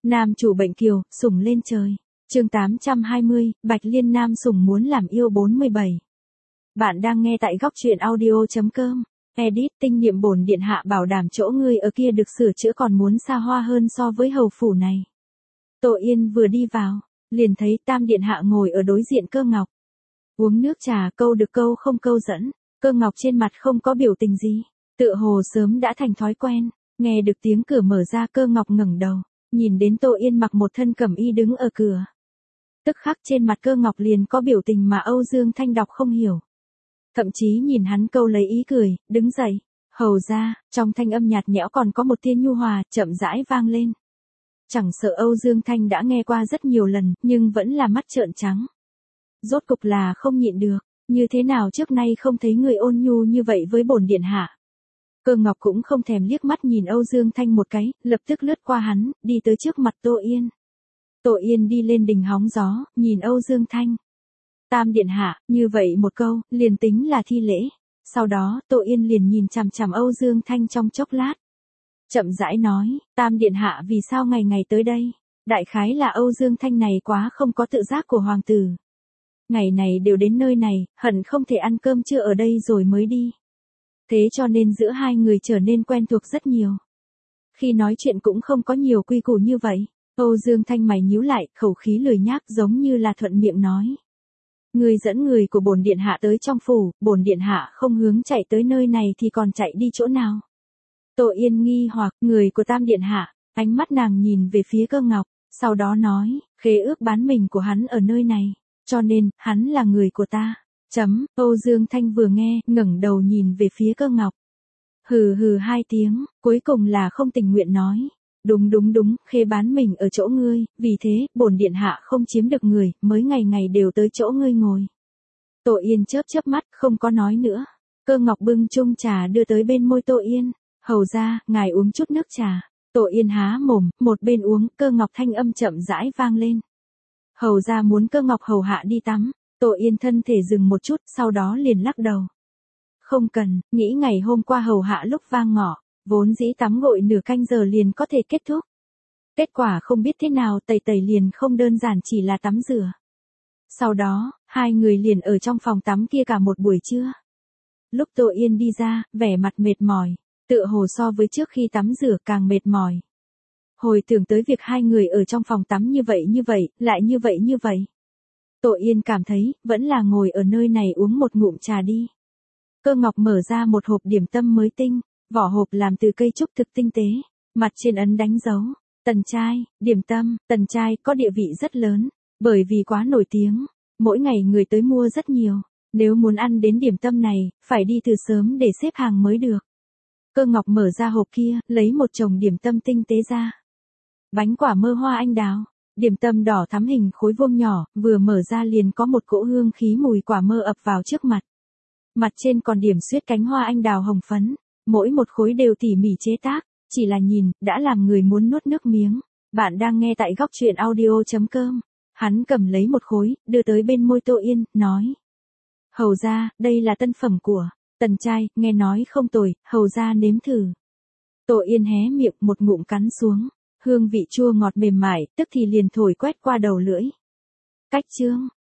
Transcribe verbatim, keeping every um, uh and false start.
Nam chủ bệnh kiều, sủng lên trời. Chương tám trăm hai mươi, Bạch Liên Nam sủng muốn làm yêu bốn mươi bảy. Bạn đang nghe tại góc truyện audio chấm com. Edit tinh niệm bổn điện hạ bảo đảm chỗ ngươi ở kia được sửa chữa còn muốn xa hoa hơn so với hầu phủ này. Tô Yên vừa đi vào, liền thấy Tam điện hạ ngồi ở đối diện Cơ Ngọc. Uống nước trà câu được câu không câu dẫn, Cơ Ngọc trên mặt không có biểu tình gì, tựa hồ sớm đã thành thói quen. Nghe được tiếng cửa mở ra, Cơ Ngọc ngẩng đầu, nhìn đến Tô Yên mặc một thân cẩm y đứng ở cửa. Tức khắc trên mặt Cơ Ngọc liền có biểu tình mà Âu Dương Thanh đọc không hiểu. Thậm chí nhìn hắn câu lấy ý cười, đứng dậy, hầu ra, trong thanh âm nhạt nhẽo còn có một tia nhu hòa, chậm rãi vang lên. Chẳng sợ Âu Dương Thanh đã nghe qua rất nhiều lần, nhưng vẫn là mắt trợn trắng. Rốt cục là không nhịn được, như thế nào trước nay không thấy người ôn nhu như vậy với bổn điện hạ. Cơ Ngọc cũng không thèm liếc mắt nhìn Âu Dương Thanh một cái, lập tức lướt qua hắn, đi tới trước mặt Tô Yên. Tô Yên đi lên đỉnh hóng gió, nhìn Âu Dương Thanh. Tam điện hạ, như vậy một câu, liền tính là thi lễ. Sau đó, Tô Yên liền nhìn chằm chằm Âu Dương Thanh trong chốc lát. Chậm rãi nói, Tam điện hạ vì sao ngày ngày tới đây? Đại khái là Âu Dương Thanh này quá không có tự giác của hoàng tử. Ngày này đều đến nơi này, hận không thể ăn cơm trưa ở đây rồi mới đi. Thế cho nên giữa hai người trở nên quen thuộc rất nhiều. Khi nói chuyện cũng không có nhiều quy củ như vậy. Âu Dương Thanh mày nhíu lại, khẩu khí lười nhác giống như là thuận miệng nói. Người dẫn người của bổn điện hạ tới trong phủ, bổn điện hạ không hướng chạy tới nơi này thì còn chạy đi chỗ nào? Tô Yên nghi hoặc, người của Tam điện hạ, ánh mắt nàng nhìn về phía Cơ Ngọc, sau đó nói, khế ước bán mình của hắn ở nơi này, cho nên, hắn là người của ta. Chấm, Âu Dương Thanh vừa nghe, ngẩng đầu nhìn về phía Cơ Ngọc. Hừ hừ hai tiếng, cuối cùng là không tình nguyện nói. Đúng đúng đúng, khế bán mình ở chỗ ngươi, vì thế, bổn điện hạ không chiếm được người, mới ngày ngày đều tới chỗ ngươi ngồi. Tô Yên chớp chớp mắt, không có nói nữa. Cơ Ngọc bưng chung trà đưa tới bên môi Tô Yên. Hầu ra, ngài uống chút nước trà. Tô Yên há mồm, một bên uống, Cơ Ngọc thanh âm chậm rãi vang lên. Hầu ra muốn Cơ Ngọc hầu hạ đi tắm. Tô Yên thân thể dừng một chút, sau đó liền lắc đầu. Không cần, nghĩ ngày hôm qua hầu hạ lúc vang ngọ, vốn dĩ tắm gội nửa canh giờ liền có thể kết thúc. Kết quả không biết thế nào tẩy tẩy liền không đơn giản chỉ là tắm rửa. Sau đó, hai người liền ở trong phòng tắm kia cả một buổi trưa. Lúc Tô Yên đi ra, vẻ mặt mệt mỏi, tựa hồ so với trước khi tắm rửa càng mệt mỏi. Hồi tưởng tới việc hai người ở trong phòng tắm như vậy như vậy, lại như vậy như vậy. Tô Yên cảm thấy, vẫn là ngồi ở nơi này uống một ngụm trà đi. Cơ Ngọc mở ra một hộp điểm tâm mới tinh, vỏ hộp làm từ cây trúc thực tinh tế, mặt trên ấn đánh dấu, Tần Trai, điểm tâm, Tần Trai có địa vị rất lớn, bởi vì quá nổi tiếng, mỗi ngày người tới mua rất nhiều, nếu muốn ăn đến điểm tâm này, phải đi từ sớm để xếp hàng mới được. Cơ Ngọc mở ra hộp kia, lấy một chồng điểm tâm tinh tế ra. Bánh quả mơ hoa anh đào. Điểm tâm đỏ thắm hình khối vuông nhỏ, vừa mở ra liền có một cỗ hương khí mùi quả mơ ập vào trước mặt. Mặt trên còn điểm xuyết cánh hoa anh đào hồng phấn, mỗi một khối đều tỉ mỉ chế tác, chỉ là nhìn, đã làm người muốn nuốt nước miếng. Bạn đang nghe tại góc truyện audio chấm com. Hắn cầm lấy một khối, đưa tới bên môi Tô Yên, nói. Hầu ra, đây là tân phẩm của Tần Trai, nghe nói không tồi, hầu ra nếm thử. Tô Yên hé miệng một ngụm cắn xuống. Hương vị chua ngọt mềm mại, tức thì liền thổi quét qua đầu lưỡi. Cách chương,